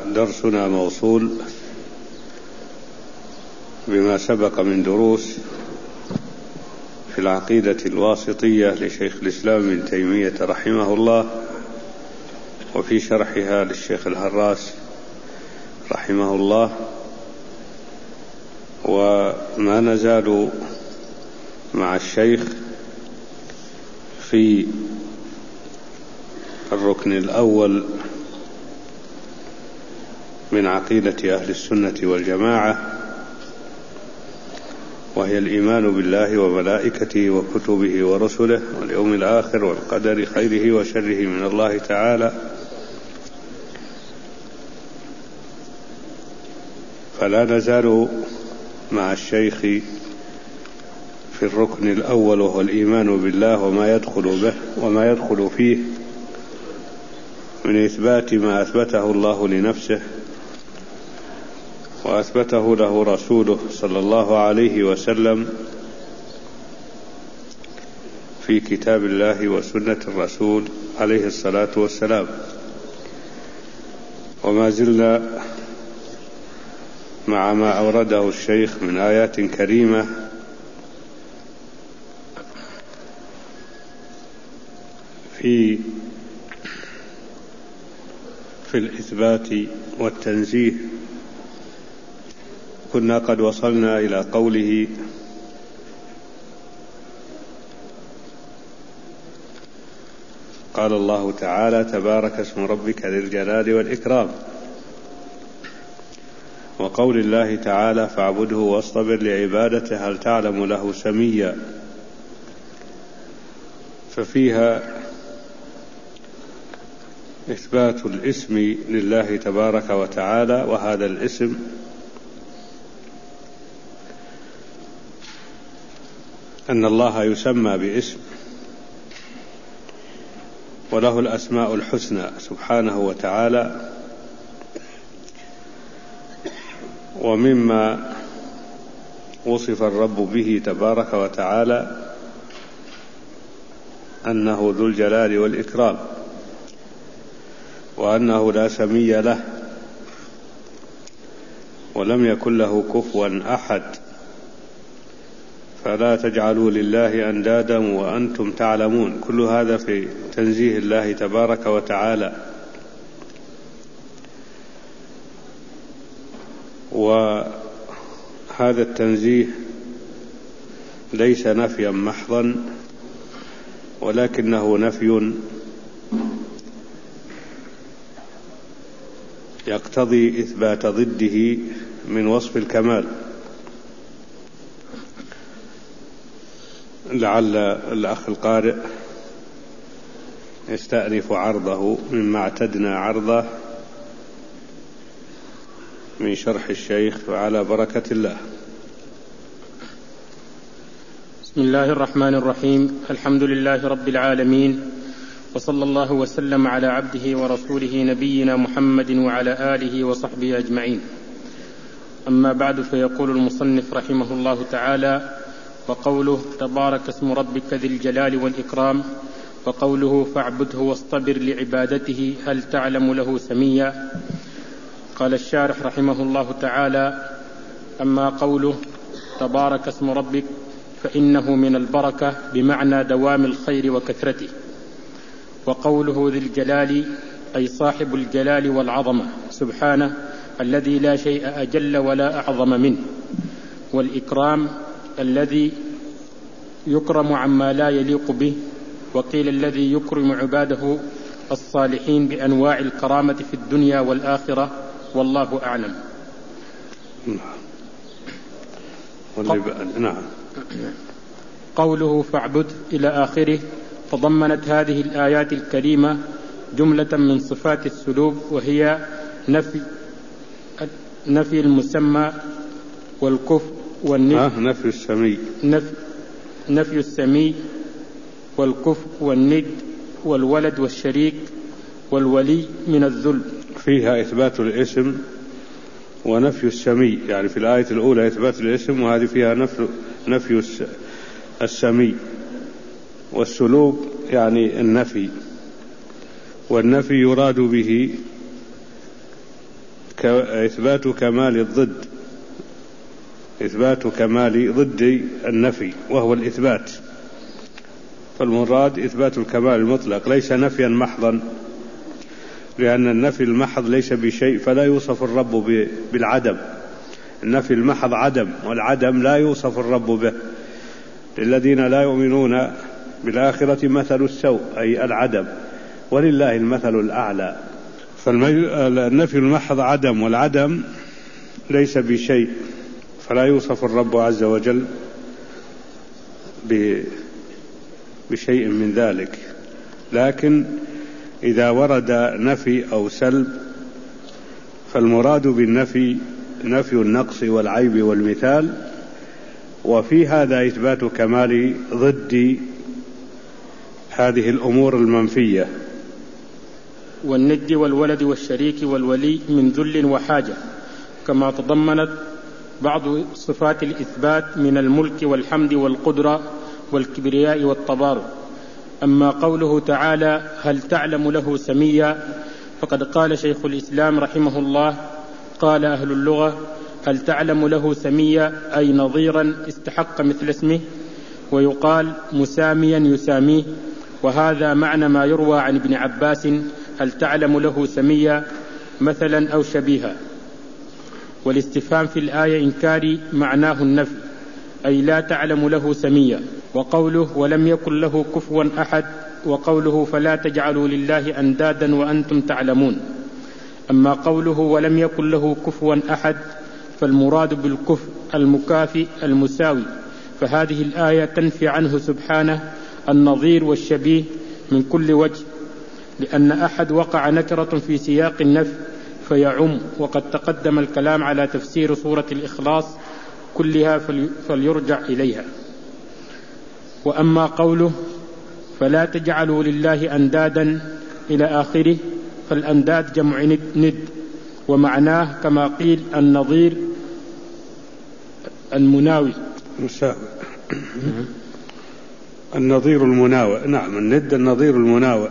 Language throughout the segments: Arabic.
درسنا موصول بما سبق من دروس في العقيدة الواسطية لشيخ الإسلام ابن تيمية رحمه الله، وفي شرحها للشيخ الهراس رحمه الله. وما نزال مع الشيخ في الركن الأول من عقيدة أهل السنة والجماعة، وهي الإيمان بالله وملائكته وكتبه ورسله واليوم الآخر والقدر خيره وشره من الله تعالى. فلا نزال مع الشيخ في الركن الأول، وهو الإيمان بالله وما يدخل فيه من إثبات ما أثبته الله لنفسه وأثبته له رسوله صلى الله عليه وسلم في كتاب الله وسنة الرسول عليه الصلاة والسلام. وما زلنا مع ما أورده الشيخ من آيات كريمة في الإثبات والتنزيه. كنا قد وصلنا إلى قوله: قال الله تعالى: تبارك اسم ربك ذي الجلال والإكرام. وقول الله تعالى: فاعبده واصطبر لعبادته هل تعلم له سميا. ففيها إثبات الاسم لله تبارك وتعالى، وهذا الاسم أن الله يسمى باسم وله الأسماء الحسنى سبحانه وتعالى. ومما وصف الرب به تبارك وتعالى أنه ذو الجلال والإكرام، وأنه لا سمي له ولم يكن له كفوا أحد. فلا تجعلوا لله أندادا وأنتم تعلمون. كل هذا في تنزيه الله تبارك وتعالى. وهذا التنزيه ليس نفيا محضا، ولكنه نفي يقتضي إثبات ضده من وصف الكمال. لعل الأخ القارئ يستأنف عرضه مما اعتدنا عرضه من شرح الشيخ، وعلى بركة الله. بسم الله الرحمن الرحيم. الحمد لله رب العالمين، وصلى الله وسلم على عبده ورسوله نبينا محمد وعلى آله وصحبه أجمعين. أما بعد، فيقول المصنف رحمه الله تعالى: وقوله تبارك اسم ربك ذي الجلال والإكرام، وقوله فاعبده واصطبر لعبادته هل تعلم له سميا. قال الشارح رحمه الله تعالى: أما قوله تبارك اسم ربك فإنه من البركة بمعنى دوام الخير وكثرته. وقوله ذي الجلال أي صاحب الجلال والعظمة سبحانه الذي لا شيء أجل ولا أعظم منه. والإكرام الذي يكرم عما لا يليق به، وقيل الذي يكرم عباده الصالحين بأنواع الكرامة في الدنيا والآخرة، والله أعلم. نعم. قوله فاعبد إلى آخره تضمنت هذه الآيات الكريمة جملة من صفات السلوك، وهي نفي المسمى والكفر والند، نفي السمي والكفر والند والولد والشريك والولي من الذل. فيها إثبات الاسم ونفي السمي، يعني في الآية الأولى إثبات الاسم، وهذه فيها نفي السمي. والسلوك يعني النفي، والنفي يراد به إثبات كمال الضد، إثبات كمال ضد النفي وهو الإثبات، فالمراد إثبات الكمال المطلق ليس نفيا محضا، لأن النفي المحض ليس بشيء فلا يوصف الرب بالعدم. النفي المحض عدم، والعدم لا يوصف الرب به. للذين لا يؤمنون بالآخرة مثل السوء أي العدم، ولله المثل الأعلى. فالنفي المحض عدم، والعدم ليس بشيء، فلا يوصف الرب عز وجل بشيء من ذلك. لكن إذا ورد نفي أو سلب فالمراد بالنفي نفي النقص والعيب والمثال، وفي هذا إثبات كمال ضد هذه الأمور المنفية. والند والولد والشريك والولي من ذل وحاجة، كما تضمنت بعض صفات الإثبات من الملك والحمد والقدرة والكبرياء والتبارك. أما قوله تعالى هل تعلم له سميا، فقد قال شيخ الإسلام رحمه الله قال أهل اللغة هل تعلم له سميا أي نظيرا استحق مثل اسمه، ويقال مساميا يساميه، وهذا معنى ما يروى عن ابن عباس هل تعلم له سميا مثلا أو شبيها. والاستفهام في الآية إنكاري معناه النفي، أي لا تعلم له سميا. وقوله ولم يكن له كفوا أحد، وقوله فلا تجعلوا لله أندادا وأنتم تعلمون. أما قوله ولم يكن له كفوا أحد فالمراد بالكفء المكافئ المساوي، فهذه الآية تنفي عنه سبحانه النظير والشبيه من كل وجه، لأن أحد وقع نكرة في سياق النفي فيعم، وقد تقدم الكلام على تفسير سورة الإخلاص كلها فليرجع إليها. وأما قوله فلا تجعلوا لله أندادا إلى آخره، فالأنداد جمع ند، ومعناه كما قيل النظير المناوي مساوي، النظير المناوئ. نعم، الند النظير المناوئ.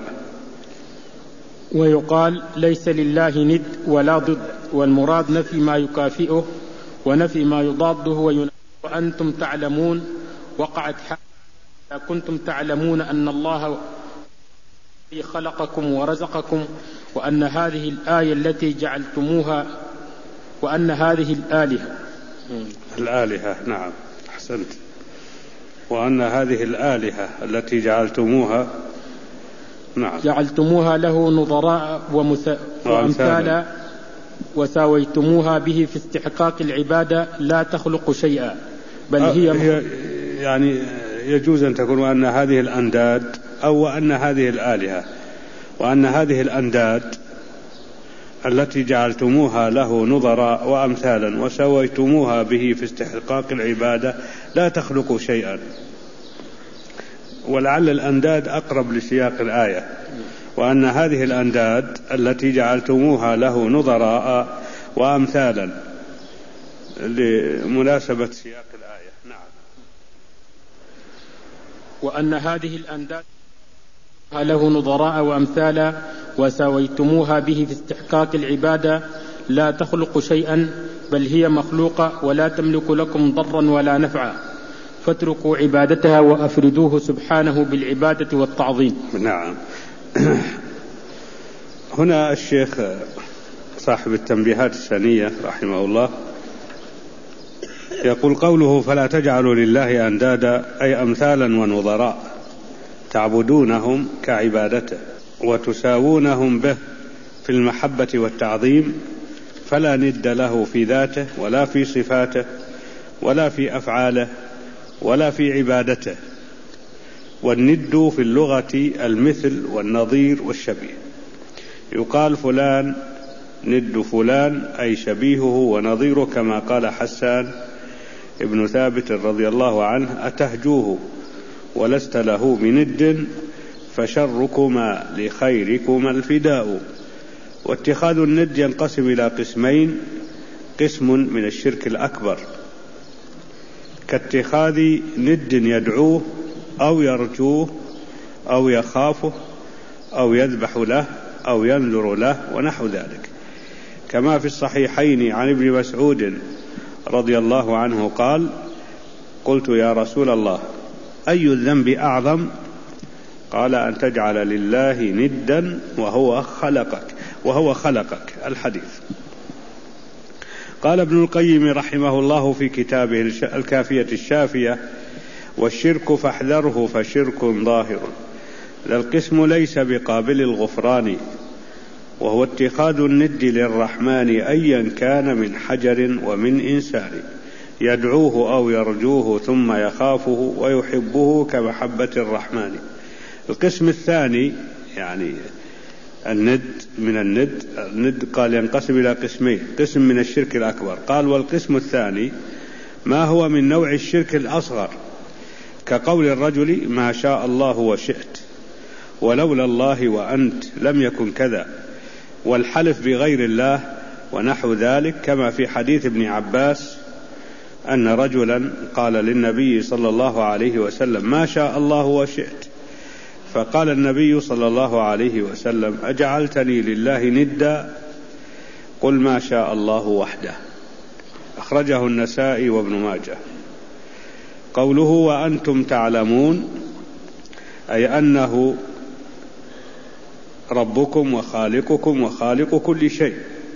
ويقال ليس لله ند ولا ضد، والمراد نفي ما يكافئه ونفي ما يضاده. وأنتم تعلمون وقعت حالة كنتم تعلمون أن الله خلقكم ورزقكم، وأن هذه الآية التي جعلتموها، وأن هذه الآلهة نعم أحسنت، وأن هذه الآلهة التي جعلتموها نعم جعلتموها له نظراء وأمثالا وساويتموها به في استحقاق العبادة لا تخلق شيئا بل هي يعني يجوز أن تكون وأن هذه الأنداد أو وأن هذه الآلهة، وأن هذه الأنداد التي جعلتموها له نظراء وأمثالا وسويتموها به في استحقاق العبادة لا تخلق شيئا. ولعل الأنداد أقرب لسياق الآية، وأن هذه الأنداد التي جعلتموها له نظراء وأمثالا لمناسبة سياق الآية. نعم. وأن هذه الأنداد له نظراء وأمثالا وساويتموها به في استحقاق العبادة لا تخلق شيئا بل هي مخلوقة ولا تملك لكم ضرا ولا نفعا، فاتركوا عبادتها وأفردوه سبحانه بالعبادة والتعظيم. نعم. هنا الشيخ صاحب التنبيهات السنية رحمه الله يقول قوله فلا تجعلوا لله أندادا أي أمثالا ونظراء تعبدونهم كعبادته وتساوونهم به في المحبة والتعظيم، فلا ند له في ذاته ولا في صفاته ولا في أفعاله ولا في عبادته. والند في اللغة المثل والنظير والشبيه. يقال فلان ند فلان أي شبيهه ونظيره، كما قال حسان ابن ثابت رضي الله عنه أتهجوه ولست له بند فشركما لخيركما الفداء. واتخاذ الند ينقسم إلى قسمين: قسم من الشرك الأكبر كاتخاذ ند يدعوه أو يرجوه أو يخافه أو يذبح له أو ينذر له ونحو ذلك، كما في الصحيحين عن ابن مسعود رضي الله عنه قال: قلت يا رسول الله أي الذنب أعظم؟ قال: أن تجعل لله ندا وهو خلقك. الحديث. قال ابن القيم رحمه الله في كتابه الكافية الشافية: والشرك فاحذره فشرك ظاهر، لا القسم ليس بقابل الغفران، وهو اتخاذ الند للرحمن أيا كان من حجر ومن إنسان، يدعوه أو يرجوه ثم يخافه ويحبه كمحبة الرحمن. القسم الثاني يعني الند من الند قال ينقسم إلى قسمين: قسم من الشرك الأكبر، قال والقسم الثاني ما هو من نوع الشرك الأصغر، كقول الرجل ما شاء الله وشئت، ولولا الله وأنت لم يكن كذا، والحلف بغير الله ونحو ذلك، كما في حديث ابن عباس أن رجلا قال للنبي صلى الله عليه وسلم: ما شاء الله وشئت، فقال النبي صلى الله عليه وسلم: أجعلتني لله ندا؟ قل ما شاء الله وحده. أخرجه النسائي وابن ماجه. قوله وأنتم تعلمون أي أنه ربكم وخالقكم وخالق كل شيء،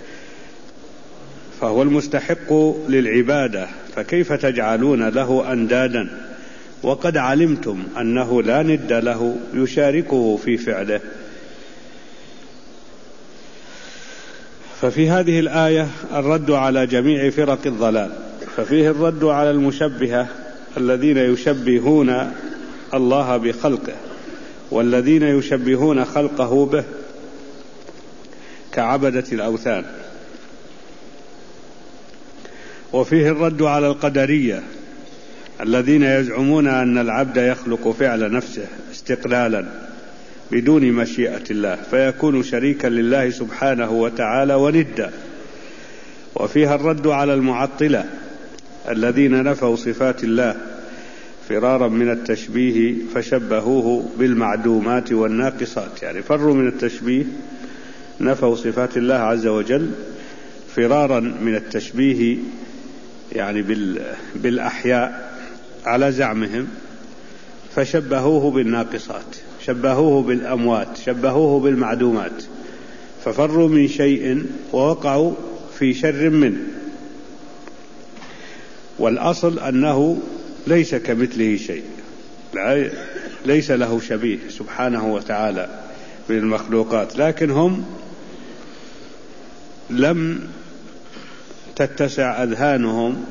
فهو المستحق للعبادة، فكيف تجعلون له أندادا وقد علمتم أنه لا ند له يشاركه في فعله؟ ففي هذه الآية الرد على جميع فرق الضلال، ففيه الرد على المشبهة الذين يشبهون الله بخلقه، والذين يشبهون خلقه به كعبدة الأوثان. وفيه الرد على القدرية الذين يزعمون أن العبد يخلق فعل نفسه استقلالا بدون مشيئة الله، فيكون شريكا لله سبحانه وتعالى وندا. وفيها الرد على المعطلة الذين نفوا صفات الله فرارا من التشبيه فشبهوه بالمعدومات والناقصات، يعني فروا من التشبيه، نفوا صفات الله عز وجل فرارا من التشبيه يعني بالأحياء على زعمهم، فشبهوه بالناقصات، شبهوه بالأموات، شبهوه بالمعدومات، ففروا من شيء ووقعوا في شر منه. والأصل أنه ليس كمثله شيء، ليس له شبيه سبحانه وتعالى بالمخلوقات، لكن هم لم تتسع أذهانهم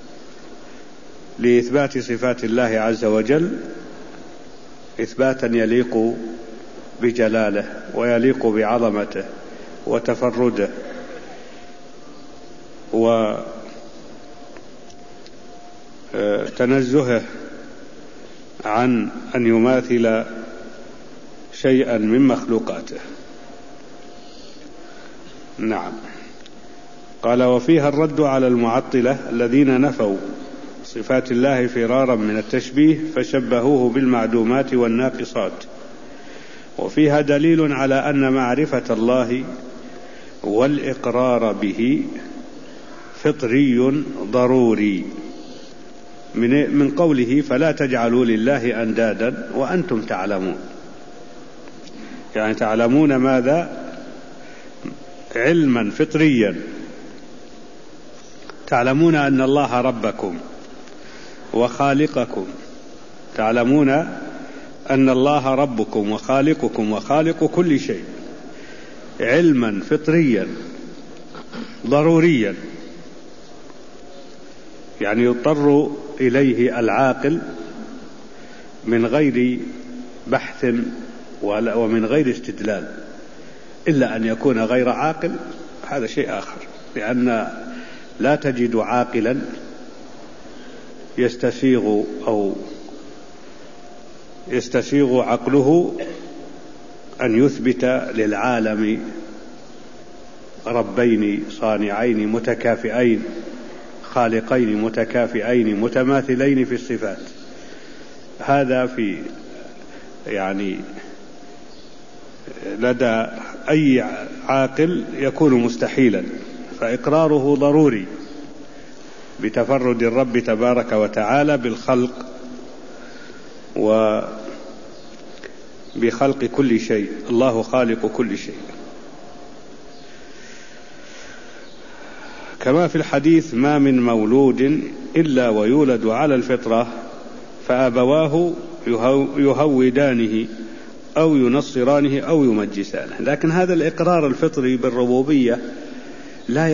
لإثبات صفات الله عز وجل إثباتا يليق بجلاله ويليق بعظمته وتفرده وتنزهه عن أن يماثل شيئا من مخلوقاته. نعم. قال وفيها الرد على المعطلة الذين نفوا صفات الله فرارا من التشبيه فشبهوه بالمعدومات والناقصات. وفيها دليل على أن معرفة الله والإقرار به فطري ضروري من قوله فلا تجعلوا لله أندادا وأنتم تعلمون، يعني تعلمون ماذا؟ علما فطريا، تعلمون أن الله ربكم وخالقكم، تعلمون أن الله ربكم وخالقكم وخالق كل شيء، علما فطريا ضروريا، يعني يضطر إليه العاقل من غير بحث ومن غير استدلال، إلا أن يكون غير عاقل هذا شيء آخر، لأن لا تجد عاقلا يستسيغ عقله أن يثبت للعالم ربين صانعين متكافئين خالقين متكافئين متماثلين في الصفات. هذا في يعني لدى أي عاقل يكون مستحيلا، فإقراره ضروري بتفرد الرب تبارك وتعالى بالخلق وبخلق كل شيء. الله خالق كل شيء. كما في الحديث: ما من مولود إلا ويولد على الفطرة فأبواه يهودانه أو ينصرانه أو يمجسانه. لكن هذا الإقرار الفطري بالربوبية لا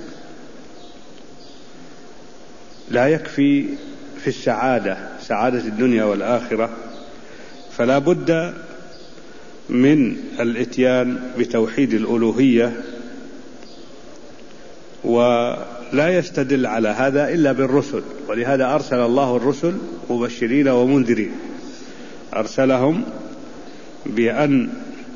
يكفي في سعادة الدنيا والآخرة، فلا بد من الإتيان بتوحيد الألوهية، ولا يستدل على هذا إلا بالرسل. ولهذا أرسل الله الرسل مبشرين ومنذرين، أرسلهم بأن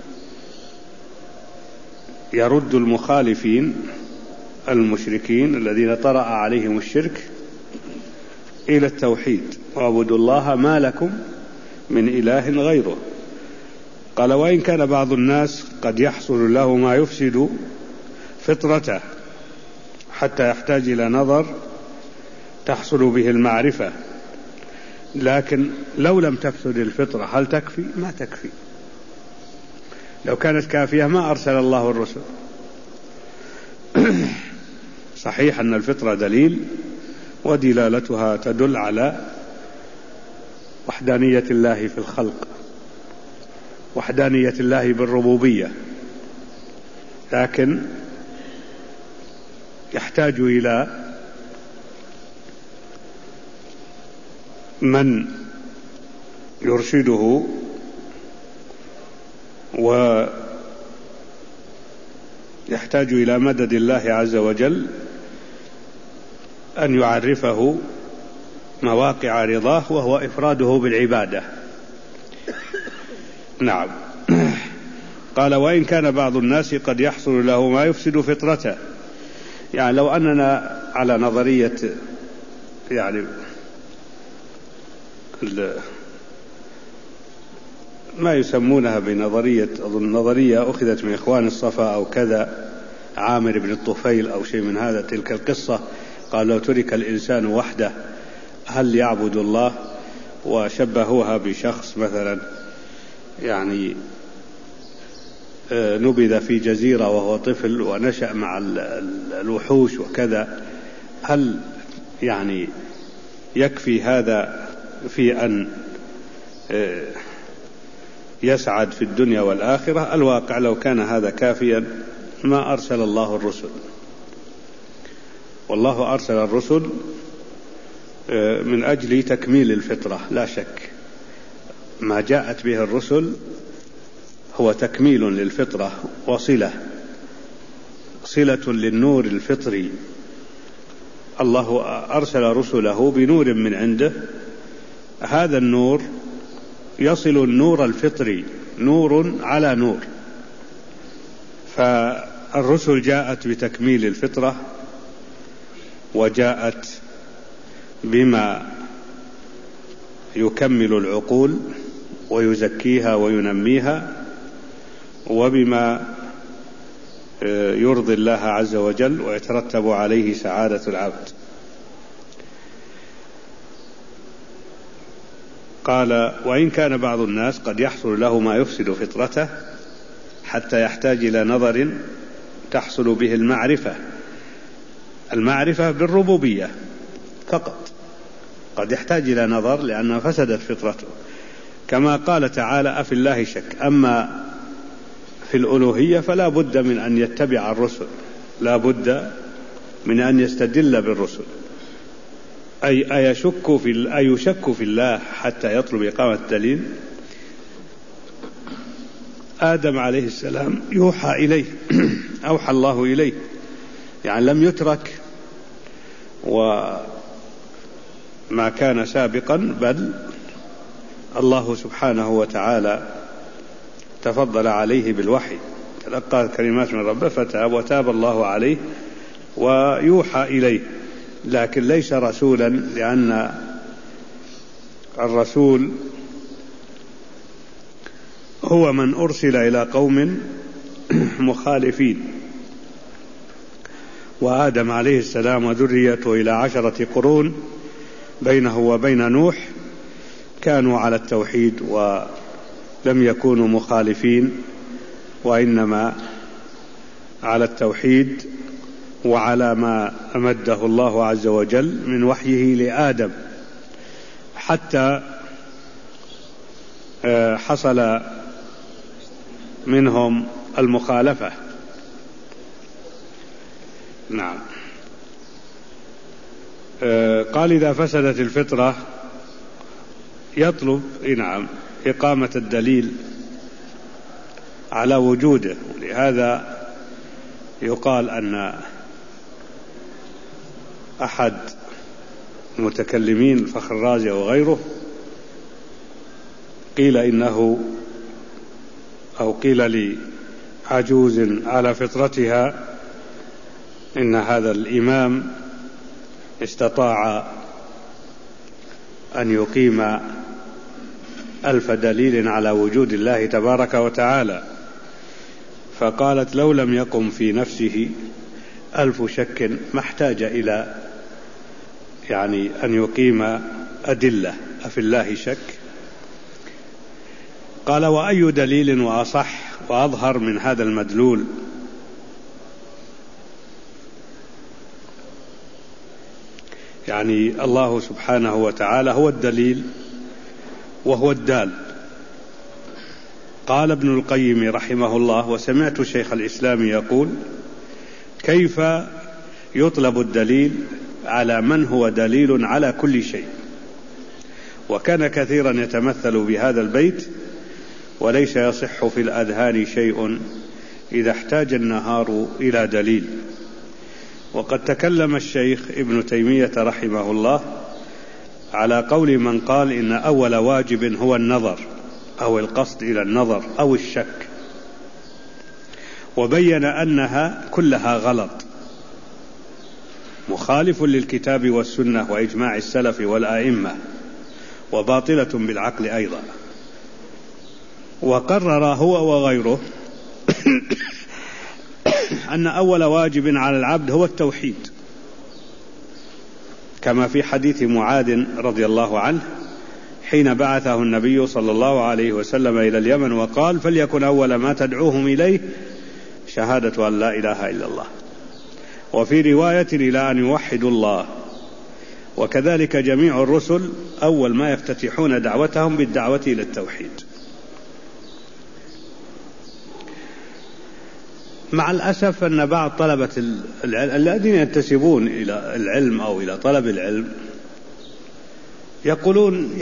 يردوا المخالفين المشركين الذين طرأ عليهم الشرك إلى التوحيد: واعبدوا الله ما لكم من إله غيره. قال: وإن كان بعض الناس قد يحصل له ما يفسد فطرته حتى يحتاج إلى نظر تحصل به المعرفة، لكن لو لم تفسد الفطرة هل تكفي؟ ما تكفي. لو كانت كافية ما أرسل الله الرسل. صحيح أن الفطرة دليل، ودلالتها تدل على وحدانية الله في الخلق، وحدانية الله بالربوبية، لكن يحتاج إلى من يرشده ويحتاج إلى مدد الله عز وجل أن يعرفه مواقع رضاه، وهو إفراده بالعبادة. نعم. قال: وإن كان بعض الناس قد يحصل له ما يفسد فطرته. يعني لو أننا على نظرية ما يسمونها بنظرية، أظن نظرية أخذت من إخوان الصفا أو كذا، عامر بن الطفيل أو شيء من هذا، تلك القصة. قال: لو ترك الإنسان وحده هل يعبد الله؟ وشبهوها بشخص مثلا نبذ في جزيرة وهو طفل ونشأ مع الوحوش وكذا، هل يكفي هذا في أن يسعد في الدنيا والآخرة؟ الواقع لو كان هذا كافيا ما أرسل الله الرسل. والله أرسل الرسل من أجل تكميل الفطرة، لا شك. ما جاءت به الرسل هو تكميل للفطرة وصلة للنور الفطري. الله أرسل رسله بنور من عنده، هذا النور يصل النور الفطري، نور على نور. فالرسل جاءت بتكميل الفطرة، وجاءت بما يكمل العقول ويزكيها وينميها، وبما يرضي الله عز وجل ويترتب عليه سعادة العبد. قال: وإن كان بعض الناس قد يحصل له ما يفسد فطرته حتى يحتاج إلى نظر تحصل به المعرفة بالربوبية فقط، قد يحتاج إلى نظر لأنها فسدت فطرته، كما قال تعالى: أفي الله شك. أما في الألوهية فلا بد من أن يتبع الرسل، لا بد من أن يستدل بالرسل. أيشك في الله حتى يطلب إقامة الدليل؟ آدم عليه السلام يوحى إليه، أوحى الله إليه، لم يترك وما كان سابقا، بل الله سبحانه وتعالى تفضل عليه بالوحي، تلقى كلمات من ربه فتاب، وتاب الله عليه ويوحى إليه، لكن ليس رسولا، لأن الرسول هو من أرسل إلى قوم مخالفين، وآدم عليه السلام وذريته إلى 10 قرون بينه وبين نوح كانوا على التوحيد ولم يكونوا مخالفين، وإنما على التوحيد وعلى ما أمده الله عز وجل من وحيه لآدم، حتى حصل منهم المخالفة. نعم. قال إذا فسدت الفطرة يطلب إقامة الدليل على وجوده. لهذا يقال أن أحد المتكلمين الفخر الرازي وغيره قيل إنه أو قيل لعجوز على فطرتها إن هذا الإمام استطاع أن يقيم 1000 دليل على وجود الله تبارك وتعالى، فقالت لو لم يقم في نفسه 1000 شك ما احتاج إلى أن يقيم أدلة أفي الله شك. قال وأي دليل وأصح وأظهر من هذا المدلول؟ الله سبحانه وتعالى هو الدليل وهو الدال. قال ابن القيم رحمه الله: وسمعت شيخ الإسلام يقول: كيف يطلب الدليل على من هو دليل على كل شيء؟ وكان كثيرا يتمثل بهذا البيت: وليس يصح في الأذهان شيء إذا احتاج النهار إلى دليل. وقد تكلم الشيخ ابن تيمية رحمه الله على قول من قال إن أول واجب هو النظر أو القصد إلى النظر أو الشك، وبين أنها كلها غلط، مخالف للكتاب والسنة وإجماع السلف والآئمة، وباطلة بالعقل أيضا. وقرر هو وغيره أن أول واجب على العبد هو التوحيد، كما في حديث معاذ رضي الله عنه حين بعثه النبي صلى الله عليه وسلم إلى اليمن وقال: فليكن أول ما تدعوهم إليه شهادة أن لا إله إلا الله. وفي رواية إلى أن يوحدوا الله. وكذلك جميع الرسل أول ما يفتتحون دعوتهم بالدعوة إلى التوحيد. مع الأسف أن بعض طلبة الذين ينتسبون إلى العلم أو إلى طلب العلم يقولون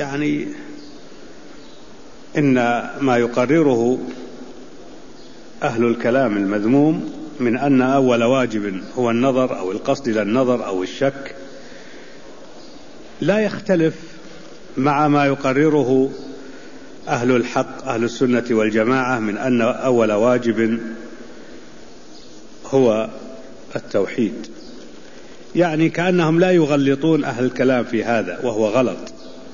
إن ما يقرره أهل الكلام المذموم من أن أول واجب هو النظر أو القصد إلى النظر أو الشك لا يختلف مع ما يقرره أهل الحق أهل السنة والجماعة من أن أول واجب هو التوحيد. كأنهم لا يغلطون أهل الكلام في هذا، وهو غلط.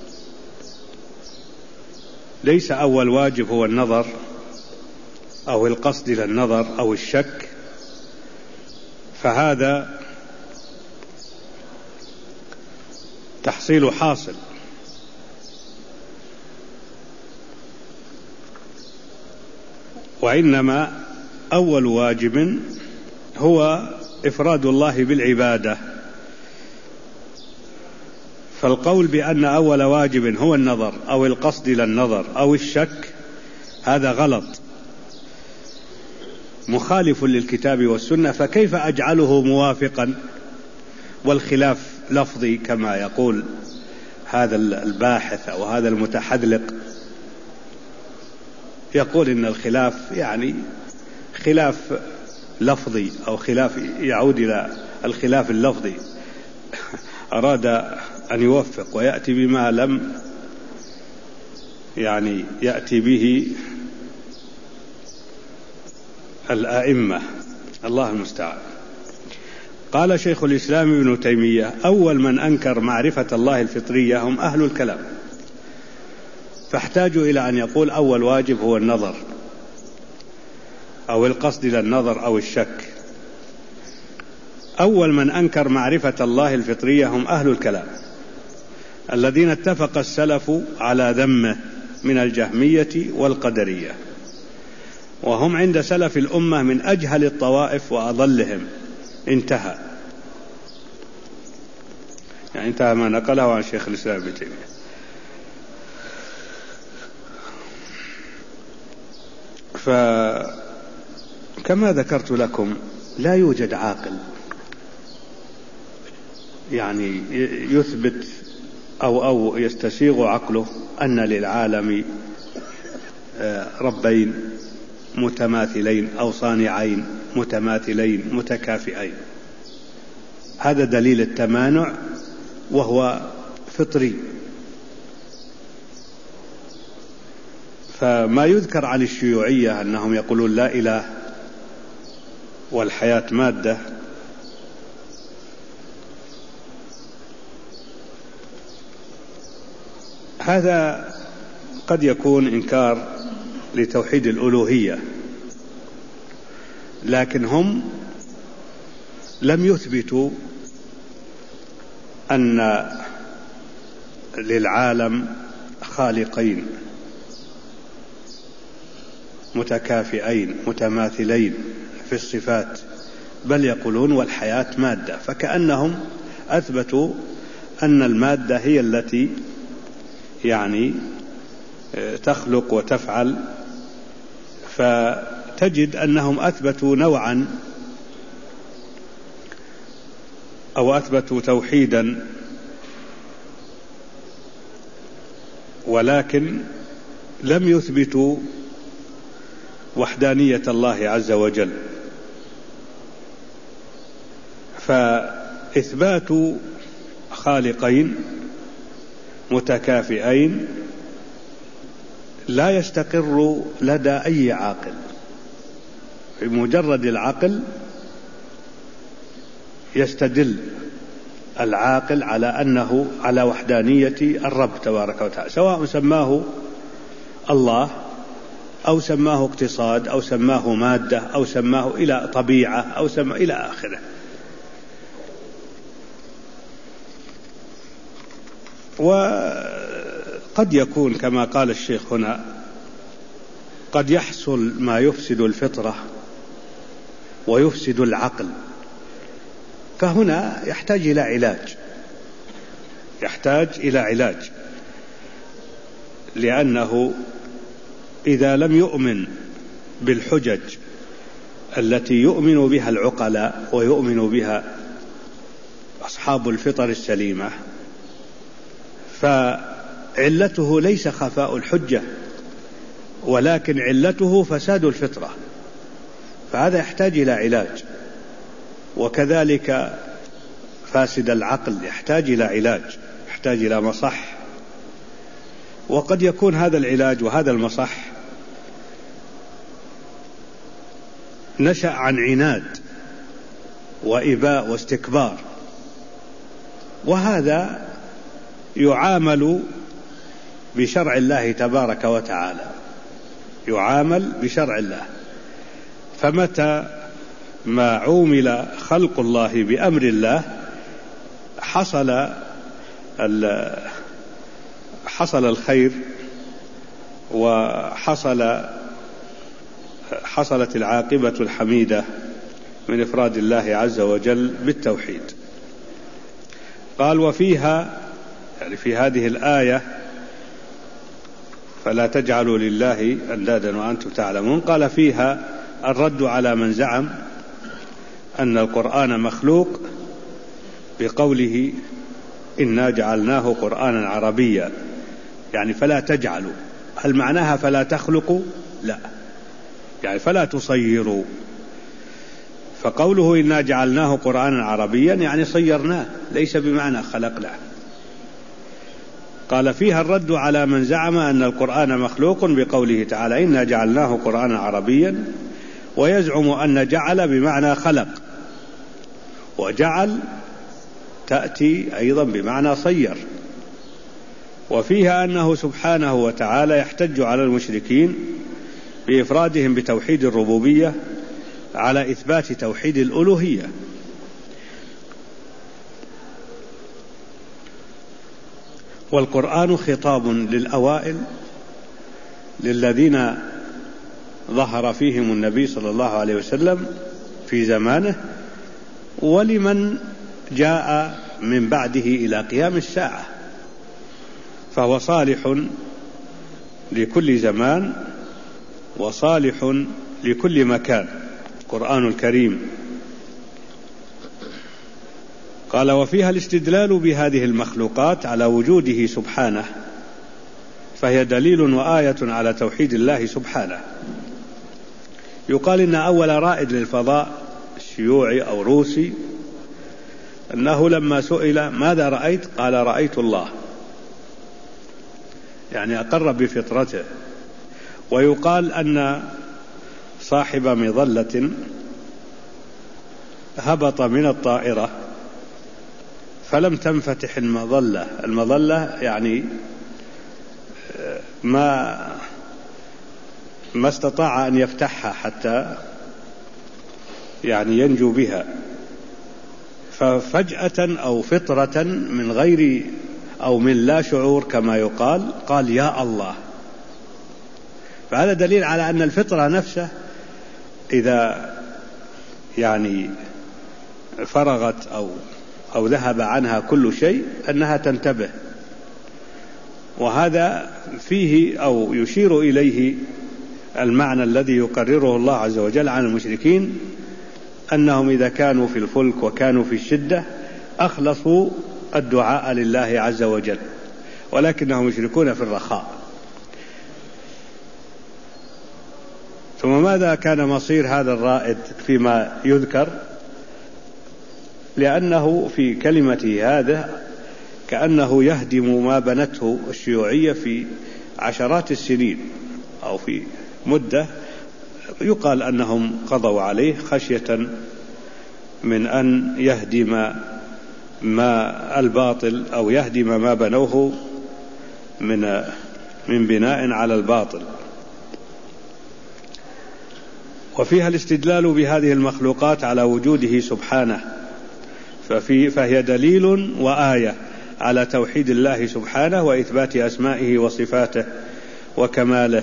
ليس أول واجب هو النظر أو القصد إلى النظر أو الشك، فهذا تحصيل حاصل. وإنما أول واجب هو إفراد الله بالعبادة. فالقول بأن أول واجب هو النظر أو القصد إلى النظر أو الشك هذا غلط، مخالف للكتاب والسنة. فكيف أجعله موافقا والخلاف لفظي كما يقول هذا الباحث أو هذا المتحذلق؟ يقول إن الخلاف خلاف لفظي أو خلاف يعود إلى الخلاف اللفظي. أراد أن يوفق ويأتي بما لم يأتي به الآئمة، الله المستعان. قال شيخ الإسلام ابن تيمية: أول من أنكر معرفة الله الفطرية هم أهل الكلام، فاحتاجوا إلى أن يقول أول واجب هو النظر أو القصد إلى النظر أو الشك. أول من أنكر معرفة الله الفطرية هم أهل الكلام الذين اتفق السلف على ذمه من الجهمية والقدرية، وهم عند سلف الأمة من أجهل الطوائف وأضلهم. انتهى ما نقله عن شيخ الإسلام ابن تيمية. فكما ذكرت لكم لا يوجد عاقل يعني يثبت أو يستسيغ عقله أن للعالم ربين متماثلين أو صانعين متماثلين متكافئين. هذا دليل التمانع وهو فطري. فما يذكر عن الشيوعية أنهم يقولون لا إله والحياة مادة، هذا قد يكون إنكار لتوحيد الألوهية، لكن هم لم يثبتوا أن للعالم خالقين متكافئين متماثلين في الصفات، بل يقولون والحياة مادة، فكأنهم أثبتوا أن المادة هي التي يعني تخلق وتفعل. فتجد أنهم أثبتوا نوعا أو أثبتوا توحيدا، ولكن لم يثبتوا وحدانية الله عز وجل. فإثبات خالقين متكافئين لا يستقر لدى أي عاقل. بمجرد العقل يستدل العاقل على أنه على وحدانية الرب تبارك وتعالى، سواء سماه الله أو سماه اقتصاد أو سماه مادة أو سماه إلى طبيعة أو سماه إلى آخره. وقد يكون كما قال الشيخ هنا قد يحصل ما يفسد الفطرة ويفسد العقل، فهنا يحتاج إلى علاج، لأنه إذا لم يؤمن بالحجج التي يؤمن بها العقلاء ويؤمن بها أصحاب الفطر السليمة، فعلته ليس خفاء الحجة، ولكن علته فساد الفطرة، فهذا يحتاج إلى علاج. وكذلك فاسد العقل يحتاج إلى علاج، يحتاج إلى مصح. وقد يكون هذا العلاج وهذا المصح نشأ عن عناد وإباء واستكبار، وهذا يعامل بشرع الله تبارك وتعالى، يعامل بشرع الله. فمتى ما عومل خلق الله بأمر الله حصل الخير وحصلت العاقبة الحميدة من إفراد الله عز وجل بالتوحيد. قال وفيها يعني في هذه الآية فلا تجعلوا لله أندادا وأنتم تعلمون، قال فيها الرد على من زعم أن القرآن مخلوق بقوله إنا جعلناه قرآنا عربيا، يعني فلا تجعلوا. هل معناها فلا تخلقوا؟ لا، يعني فلا تصيروا. فقوله إنا جعلناه قرآنا عربيا يعني صيرناه، ليس بمعنى خلقناه. قال فيها الرد على من زعم أن القرآن مخلوق بقوله تعالى إنا جعلناه قرآنا عربيا، ويزعم أن جعل بمعنى خلق، وجعل تأتي أيضا بمعنى صير. وفيها أنه سبحانه وتعالى يحتج على المشركين بإفرادهم بتوحيد الربوبية على إثبات توحيد الألوهية، والقرآن خطاب للأوائل للذين ظهر فيهم النبي صلى الله عليه وسلم في زمانه، ولمن جاء من بعده إلى قيام الساعة، فهو صالح لكل زمان وصالح لكل مكان القرآن الكريم. قال: وفيها الاستدلال بهذه المخلوقات على وجوده سبحانه، فهي دليل وآية على توحيد الله سبحانه. يقال إن أول رائد للفضاء شيوعي أو روسي أنه لما سئل ماذا رأيت قال: رأيت الله، يعني أقر بفطرته. ويقال أن صاحب مظلة هبط من الطائرة فلم تنفتح المظلة يعني ما استطاع أن يفتحها حتى يعني ينجو بها، ففجأة أو فطرة من غير أو من لا شعور كما يقال قال: يا الله. فهذا دليل على أن الفطرة نفسه إذا يعني فرغت أو ذهب عنها كل شيء أنها تنتبه. وهذا فيه أو يشير إليه المعنى الذي يقرره الله عز وجل عن المشركين، أنهم إذا كانوا في الفلك وكانوا في الشدة أخلصوا الدعاء لله عز وجل، ولكنهم يشركون في الرخاء. ثم ماذا كان مصير هذا الرائد فيما يذكر؟ لأنه في كلمته هذا كأنه يهدم ما بنته الشيوعية في عشرات السنين أو في مدة يقال أنهم قضوا عليه خشية من أن يهدم ما الباطل أو يهدم ما بنوه من بناء على الباطل. وفيها الاستدلال بهذه المخلوقات على وجوده سبحانه، فهي دليل وآية على توحيد الله سبحانه وإثبات أسمائه وصفاته وكماله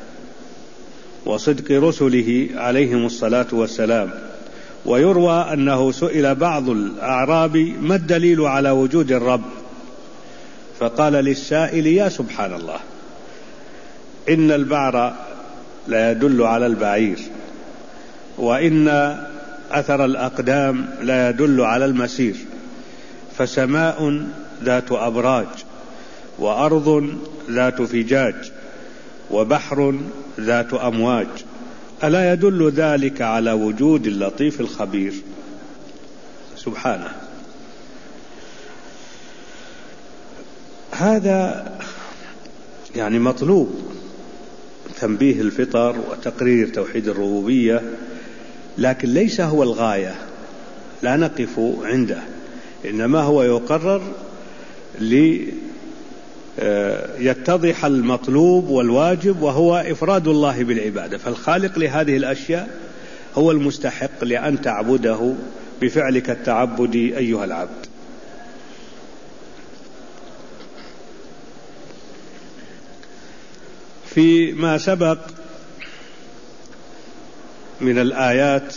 وصدق رسله عليهم الصلاة والسلام. ويروى أنه سئل بعض الأعراب ما الدليل على وجود الرب؟ فقال للسائل: يا سبحان الله، إن البعر لا يدل على البعير، وإن أثر الأقدام لا يدل على المسير، فسماء ذات أبراج، وأرض ذات فجاج، وبحر ذات أمواج، ألا يدل ذلك على وجود اللطيف الخبير سبحانه؟ هذا يعني مطلوب تنبيه الفطر وتقرير توحيد الربوبية، لكن ليس هو الغاية، لا نقف عنده، إنما هو يقرر ليتضح المطلوب والواجب، وهو إفراد الله بالعبادة. فالخالق لهذه الأشياء هو المستحق لأن تعبده بفعلك التعبد أيها العبد. فيما سبق من الآيات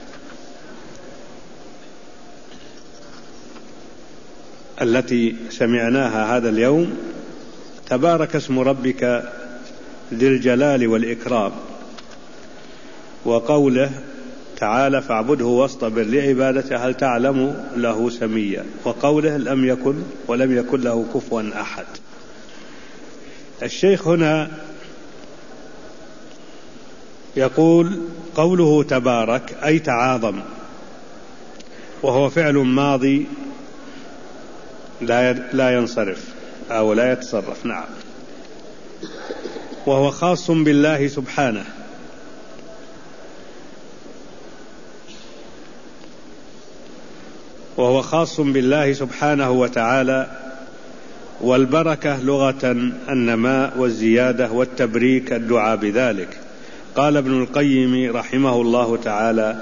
التي سمعناها هذا اليوم: تبارك اسم ربك ذي الجلال والإكرام، وقوله تعالى: فاعبده واصطبر لعبادته هل تعلم له سميا، وقوله: لم يكن ولم يكن له كفوا أحد. الشيخ هنا يقول: قوله تبارك أي تعاظم، وهو فعل ماضي لا ينصرف أو لا يتصرف. نعم. وهو خاص بالله سبحانه، وهو خاص بالله سبحانه وتعالى. والبركة لغة النماء والزيادة، والتبريك الدعاء بذلك. قال ابن القيم رحمه الله تعالى: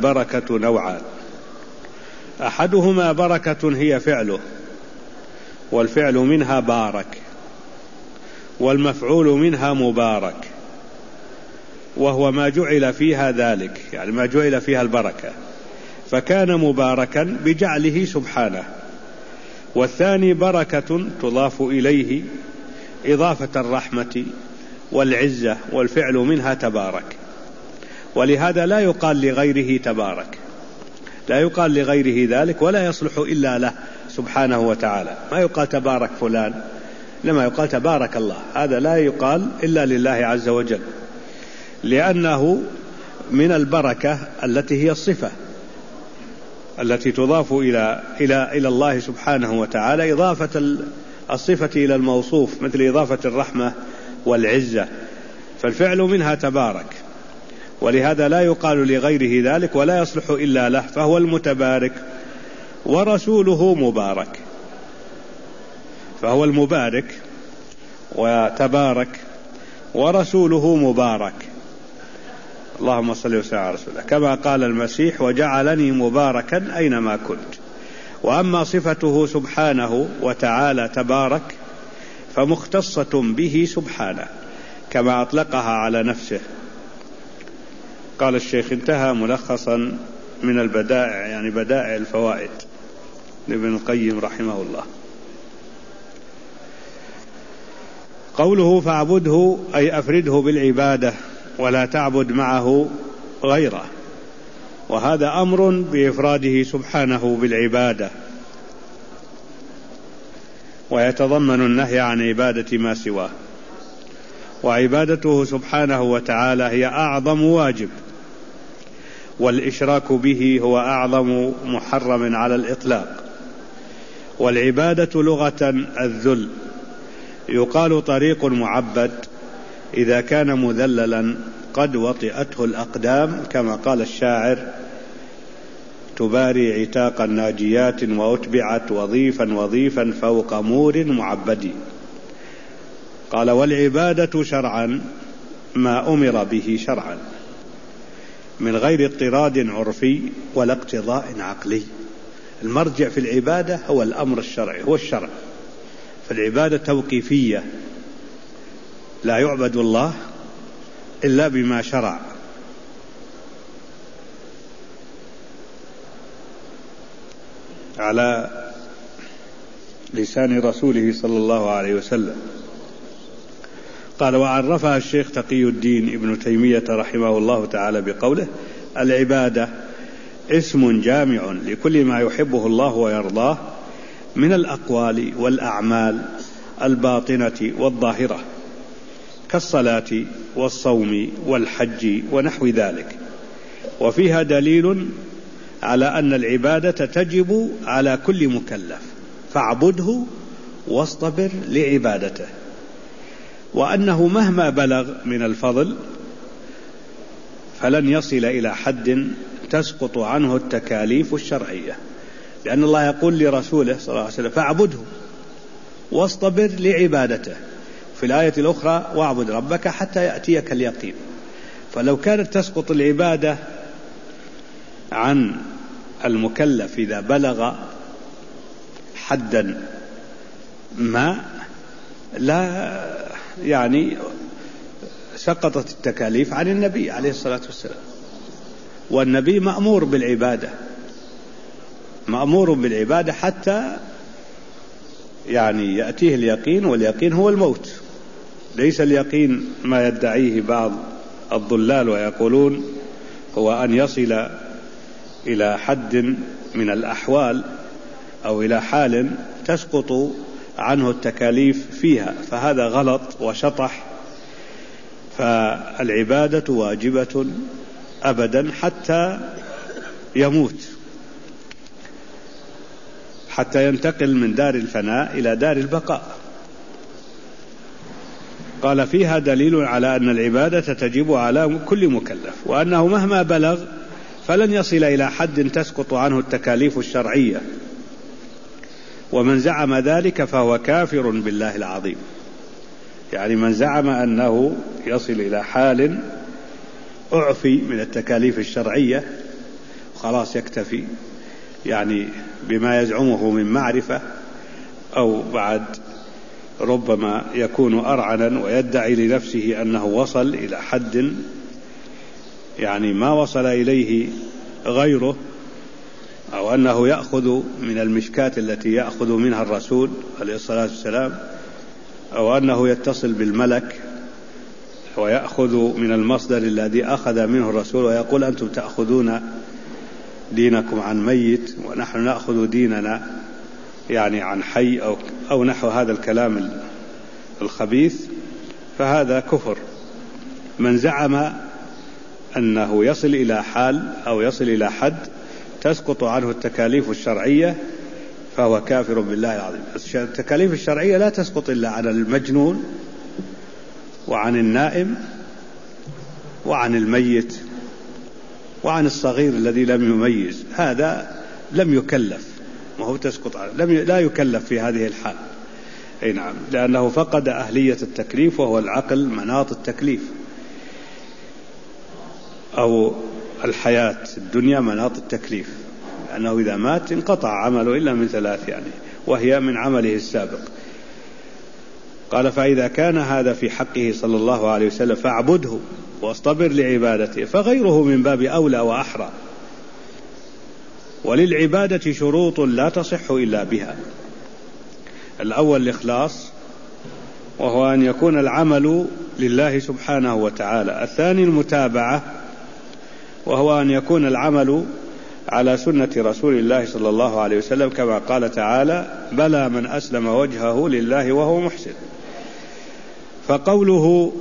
البركة نوعان: أحدهما بركة هي فعله، والفعل منها بارك، والمفعول منها مبارك، وهو ما جعل فيها ذلك، يعني ما جعل فيها البركة، فكان مباركا بجعله سبحانه. والثاني بركة تضاف إليه إضافة الرحمة والعزة، والفعل منها تبارك، ولهذا لا يقال لغيره تبارك، لا يقال لغيره ذلك، ولا يصلح إلا له سبحانه وتعالى. ما يقال تبارك فلان، لما يقال تبارك الله، هذا لا يقال إلا لله عز وجل، لأنه من البركة التي هي الصفة التي تضاف إلى الله سبحانه وتعالى، إضافة الصفة إلى الموصوف، مثل إضافة الرحمة والعزة، فالفعل منها تبارك، ولهذا لا يقال لغيره ذلك ولا يصلح إلا له، فهو المتبارك. ورسوله مبارك، فهو المبارك وتبارك، ورسوله مبارك. اللهم صل وسلم على رسوله، كما قال المسيح: وجعلني مباركا أينما كنت. وأما صفته سبحانه وتعالى تبارك فمختصة به سبحانه، كما أطلقها على نفسه. قال الشيخ: انتهى ملخصا من البدائع، يعني بدائع الفوائد لابن القيم رحمه الله. قوله: فاعبده أي أفرده بالعبادة ولا تعبد معه غيره، وهذا أمر بإفراده سبحانه بالعبادة، ويتضمن النهي عن عبادة ما سواه. وعبادته سبحانه وتعالى هي أعظم واجب، والإشراك به هو أعظم محرم على الإطلاق. والعبادة لغة الذل، يقال طريق معبد إذا كان مذللا قد وطئته الأقدام، كما قال الشاعر: تباري عتاق الناجيات وأتبعت وظيفا وظيفا فوق مور معبد. قال: والعبادة شرعا ما أمر به شرعا، من غير اضطراد عرفي ولا اقتضاء عقلي. المرجع في العبادة هو الأمر الشرعي، هو الشرع، فالعبادة توقيفية، لا يعبد الله إلا بما شرع. على لسان رسوله صلى الله عليه وسلم. قال: وعرفها الشيخ تقي الدين ابن تيمية رحمه الله تعالى بقوله: العبادة اسم جامع لكل ما يحبه الله ويرضاه من الأقوال والأعمال الباطنة والظاهرة، كالصلاة والصوم والحج ونحو ذلك. وفيها دليل على أن العبادة تجب على كل مكلف، فاعبده واصطبر لعبادته، وأنه مهما بلغ من الفضل فلن يصل إلى حد تسقط عنه التكاليف الشرعية، لأن الله يقول لرسوله صلى الله عليه وسلم: فاعبده واصطبر لعبادته. في الآية الأخرى: واعبد ربك حتى يأتيك اليقين. فلو كانت تسقط العبادة عن المكلف إذا بلغ حدا ما، لا يعني سقطت التكاليف عن النبي عليه الصلاة والسلام، والنبي مأمور بالعبادة، مأمور بالعبادة حتى يعني يأتيه اليقين، واليقين هو الموت، ليس اليقين ما يدعيه بعض الضلال ويقولون هو أن يصل إلى حد من الأحوال أو إلى حال تسقط عنه التكاليف فيها، فهذا غلط وشطح. فالعبادة واجبة أبدا حتى يموت، حتى ينتقل من دار الفناء إلى دار البقاء. قال: فيها دليل على أن العبادة تجب على كل مكلف، وأنه مهما بلغ فلن يصل إلى حد تسقط عنه التكاليف الشرعية، ومن زعم ذلك فهو كافر بالله العظيم. يعني من زعم أنه يصل إلى حال أعفي من التكاليف الشرعية خلاص يكتفي يعني بما يزعمه من معرفة أو بعد ربما يكون أرعنا ويدعي لنفسه أنه وصل إلى حد يعني ما وصل إليه غيره، أو أنه يأخذ من المشكاة التي يأخذ منها الرسول عليه الصلاة والسلام، أو أنه يتصل بالملك ويأخذ من المصدر الذي أخذ منه الرسول ويقول أنتم تأخذون دينكم عن ميت ونحن نأخذ ديننا يعني عن حي أو نحو هذا الكلام الخبيث، فهذا كفر. من زعم أنه يصل إلى حال أو يصل إلى حد تسقط عنه التكاليف الشرعية فهو كافر بالله العظيم. التكاليف الشرعية لا تسقط إلا على المجنون وعن النائم وعن الميت وعن الصغير الذي لم يميز، هذا لم يكلف وهو تسقط عليه، لا يكلف في هذه الحال. أي نعم، لأنه فقد أهلية التكليف، وهو العقل مناط التكليف، أو الحياة الدنيا مناط التكليف، لأنه إذا مات انقطع عمله إلا من ثلاث يعني، وهي من عمله السابق. قال فإذا كان هذا في حقه صلى الله عليه وسلم فاعبده واصطبر لعبادته، فغيره من باب أولى وأحرى. وللعبادة شروط لا تصح إلا بها. الأول الإخلاص، وهو أن يكون العمل لله سبحانه وتعالى. الثاني المتابعة، وهو أن يكون العمل على سنة رسول الله صلى الله عليه وسلم، كما قال تعالى بلى من أسلم وجهه لله وهو محسن. فقوله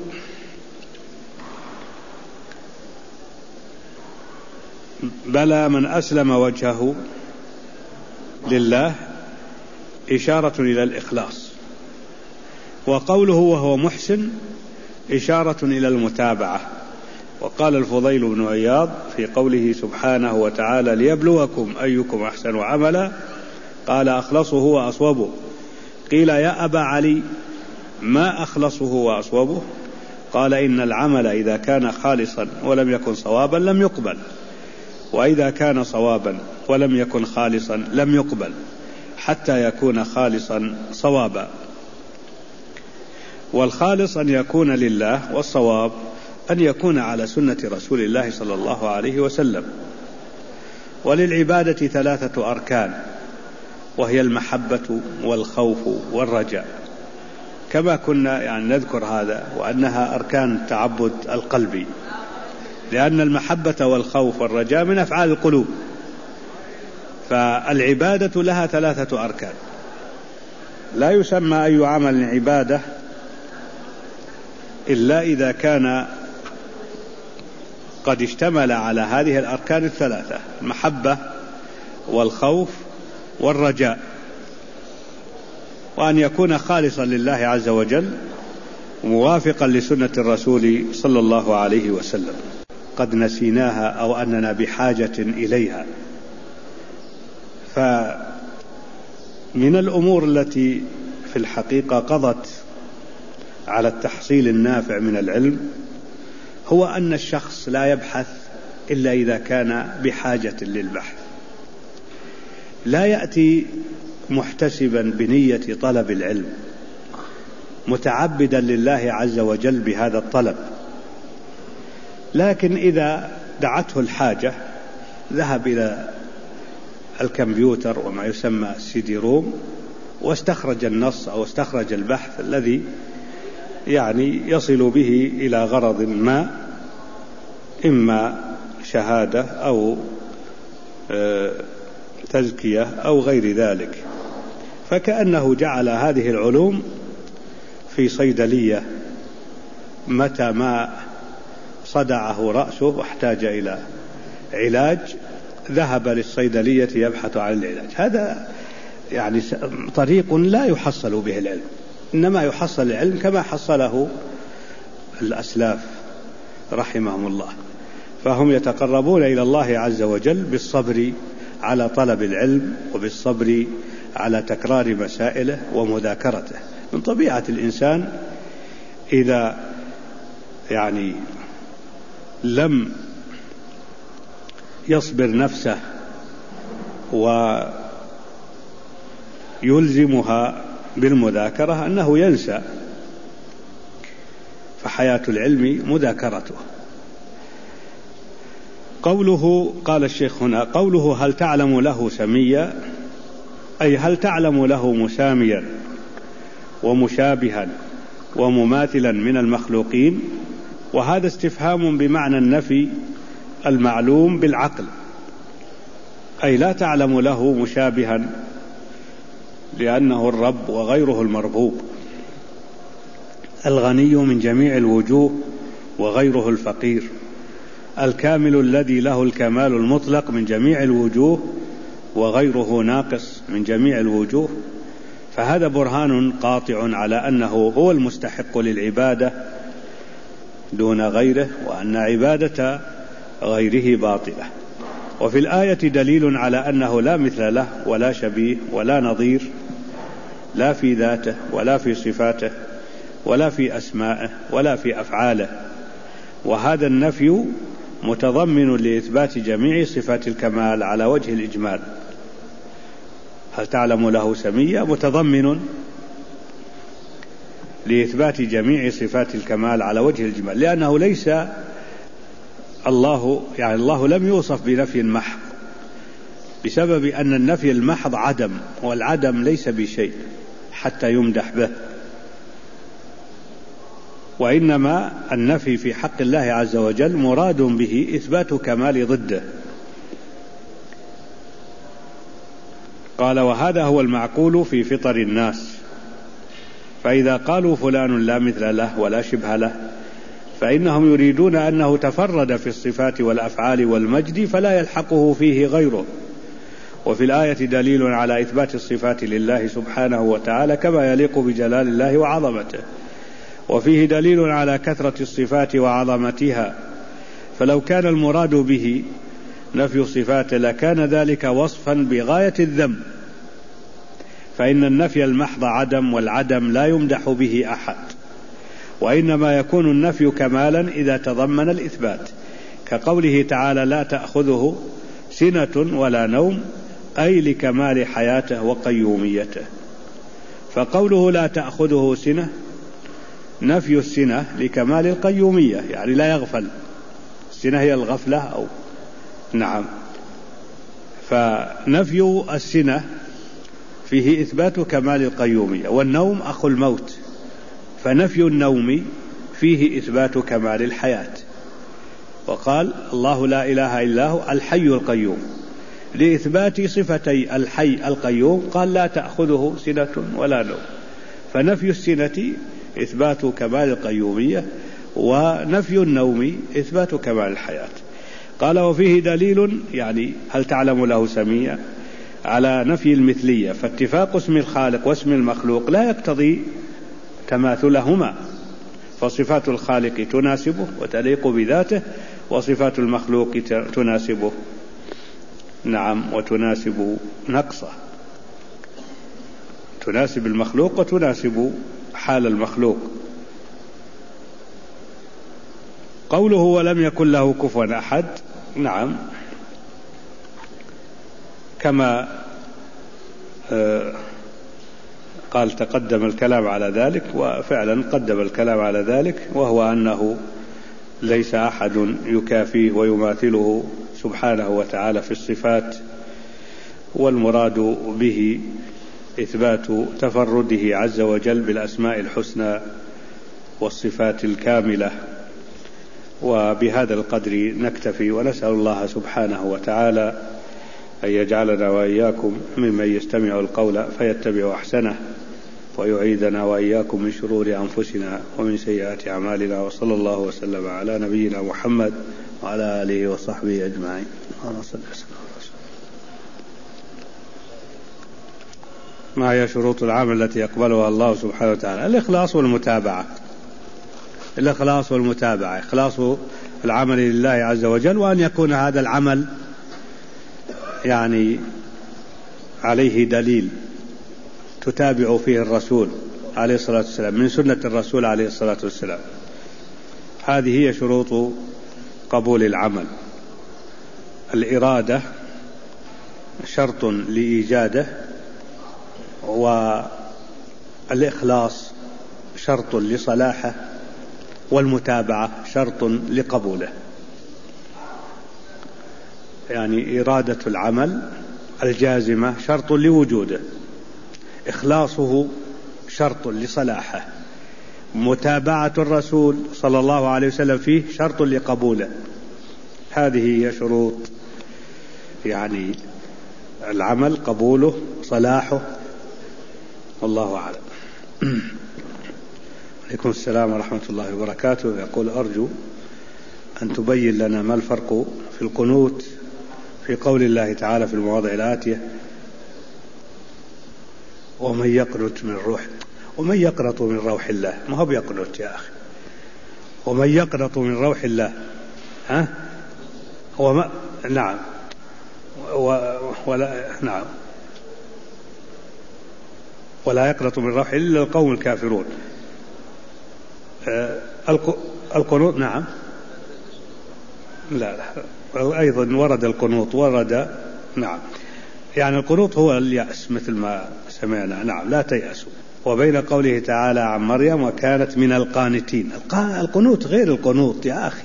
بلى من أسلم وجهه لله إشارة إلى الإخلاص، وقوله وهو محسن إشارة إلى المتابعة. وقال الفضيل بن عياض في قوله سبحانه وتعالى ليبلوكم أيكم أحسن عملا، قال أخلصه وأصوبه. قيل يا أبا علي ما أخلصه وأصوبه؟ قال إن العمل إذا كان خالصا ولم يكن صوابا لم يقبل، وإذا كان صوابا ولم يكن خالصا لم يقبل، حتى يكون خالصا صوابا. والخالص أن يكون لله، والصواب أن يكون على سنة رسول الله صلى الله عليه وسلم. وللعبادة ثلاثة أركان، وهي المحبة والخوف والرجاء، كما كنا يعني نذكر هذا، وأنها أركان التعبد القلبي، لأن المحبة والخوف والرجاء من أفعال القلوب. فالعبادة لها ثلاثة أركان، لا يسمى أي عمل عبادة إلا إذا كان قد اشتمل على هذه الأركان الثلاثة: المحبة والخوف والرجاء، وأن يكون خالصا لله عز وجل موافقا لسنة الرسول صلى الله عليه وسلم. قد نسيناها أو أننا بحاجة إليها. فمن الأمور التي في الحقيقة قضت على التحصيل النافع من العلم هو أن الشخص لا يبحث إلا إذا كان بحاجة للبحث، لا يأتي محتسبا بنية طلب العلم متعبدا لله عز وجل بهذا الطلب، لكن إذا دعته الحاجة ذهب إلى الكمبيوتر وما يسمى CD روم واستخرج النص أو استخرج البحث الذي يعني يصل به إلى غرض ما، إما شهادة أو تزكية أو غير ذلك. فكأنه جعل هذه العلوم في صيدلية، متى ما صدعه رأسه واحتاج إلى علاج ذهب للصيدلية يبحث عن العلاج. هذا يعني طريق لا يحصل به العلم، إنما يحصل العلم كما حصله الأسلاف رحمهم الله، فهم يتقربون إلى الله عز وجل بالصبر على طلب العلم وبالصبر على تكرار مسائله ومذاكرته. من طبيعة الإنسان إذا يعني لم يصبر نفسه يلزمها بالمذاكرة أنه ينسى، فحياة العلم مذاكرته. قوله قال الشيخ هنا قوله هل تعلم له سميا، أي هل تعلم له مساميا ومشابها ومماثلا من المخلوقين، وهذا استفهام بمعنى النفي المعلوم بالعقل، أي لا تعلم له مشابها لأنه الرب وغيره المربوب، الغني من جميع الوجوه وغيره الفقير، الكامل الذي له الكمال المطلق من جميع الوجوه وغيره ناقص من جميع الوجوه. فهذا برهان قاطع على أنه هو المستحق للعبادة دون غيره، وأن عبادة غيره باطلة. وفي الآية دليل على أنه لا مثل له ولا شبيه ولا نظير، لا في ذاته ولا في صفاته ولا في أسمائه ولا في أفعاله، وهذا النفي متضمن لإثبات جميع صفات الكمال على وجه الإجمال. هل تعلم له سميا متضمن لإثبات جميع صفات الكمال على وجه الإجمال، لأنه ليس الله لم يوصف بنفي محض، بسبب أن النفي المحض عدم، والعدم ليس بشيء حتى يمدح به، وإنما النفي في حق الله عز وجل مراد به إثبات كمال ضده. قال وهذا هو المعقول في فطر الناس، فإذا قالوا فلان لا مثل له ولا شبه له فإنهم يريدون أنه تفرد في الصفات والأفعال والمجد فلا يلحقه فيه غيره. وفي الآية دليل على إثبات الصفات لله سبحانه وتعالى كما يليق بجلال الله وعظمته، وفيه دليل على كثرة الصفات وعظمتها، فلو كان المراد به نفي الصفات لكان ذلك وصفا بغاية الذم، فإن النفي المحض عدم، والعدم لا يمدح به أحد، وإنما يكون النفي كمالا إذا تضمن الإثبات، كقوله تعالى لا تأخذه سنة ولا نوم، أي لكمال حياته وقيوميته. فقوله لا تأخذه سنة نفي السنة لكمال القيومية، يعني لا يغفل، السنة هي الغفلة أو نعم، فنفي السنة فيه إثبات كمال القيومية، والنوم أخو الموت، فنفي النوم فيه إثبات كمال الحياة. وقال الله لا إله إلا هو الحي القيوم، لإثبات صفتي الحي القيوم قال لا تأخذه سنة ولا نوم، فنفي السنة إثبات كمال القيومية، ونفي النوم إثبات كمال الحياة. قال وفيه دليل، يعني هل تعلم له سميا، على نفي المثلية، فاتفاق اسم الخالق واسم المخلوق لا يقتضي تماثلهما، فصفات الخالق تناسبه وتليق بذاته، وصفات المخلوق تناسبه نعم وتناسب نقصه، تناسب المخلوق وتناسب حال المخلوق. قوله ولم يكن له كفوا أحد، نعم كما قال تقدم الكلام على ذلك، وفعلا قدم الكلام على ذلك، وهو أنه ليس أحد يكافيه ويماثله سبحانه وتعالى في الصفات، والمراد به إثبات تفرده عز وجل بالأسماء الحسنى والصفات الكاملة. وبهذا القدر نكتفي، ونسأل الله سبحانه وتعالى أن يجعلنا وإياكم ممن يستمع القول فيتبع أحسنه، ويعيذنا وإياكم من شرور أنفسنا ومن سيئات أعمالنا، وصلى الله وسلم على نبينا محمد وعلى آله وصحبه أجمعين. ما هي شروط العمل التي يقبلها الله سبحانه وتعالى؟ الإخلاص والمتابعة، الإخلاص والمتابعة، إخلاص العمل لله عز وجل، وأن يكون هذا العمل يعني عليه دليل تتابع فيه الرسول عليه الصلاة والسلام من سنة الرسول عليه الصلاة والسلام. هذه هي شروط قبول العمل. الإرادة شرط لإيجاده، والإخلاص شرط لصلاحه، والمتابعة شرط لقبوله. يعني إرادة العمل الجازمة شرط لوجوده، إخلاصه شرط لصلاحه، متابعة الرسول صلى الله عليه وسلم فيه شرط لقبوله. هذه هي شروط يعني العمل، قبوله، صلاحه. والله أعلم. عليكم السلام ورحمة الله وبركاته. يقول: أرجو أن تبين لنا ما الفرق في القنوت في قول الله تعالى في المواضع الآتية: ومن يقنت من روح الله. ما هو بيقنت يا أخي، ومن يقنط من روح الله. نعم. نعم، ولا يقنط من روح إلا القوم الكافرون. القنوط، نعم، لا أيضا ورد القنوط، نعم، يعني القنوط هو اليأس مثل ما سمعنا. نعم، لا تيأسوا. وبين قوله تعالى عن مريم: وكانت من القانتين. القنوط غير القنوط يا أخي.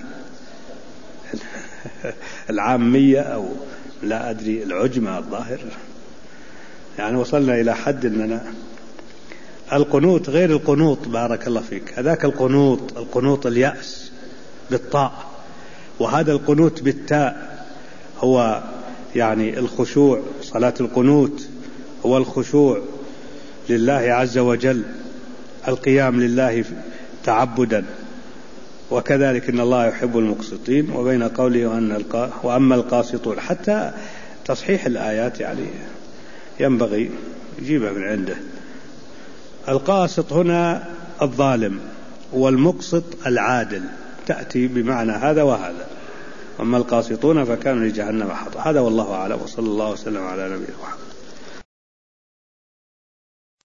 العامية أو لا أدري العجمة الظاهر، يعني وصلنا إلى حد أننا القنوط غير القنوط. بارك الله فيك. هذاك القنوط اليأس بالطاء، وهذا القنوط بالتاء. هو يعني الخشوع. صلاة القنوت هو الخشوع لله عز وجل، القيام لله تعبدا. وكذلك إن الله يحب المقسطين. وبين قوله وأما القاسطون، حتى تصحيح الآيات يعني ينبغي يجيبها من عنده. القاسط هنا الظالم، والمقسط العادل، تأتي بمعنى هذا وهذا. أما القاسطون فكانوا لجهنم حطب. هذا والله أعلم، وصلى الله وسلم على نبينا محمد.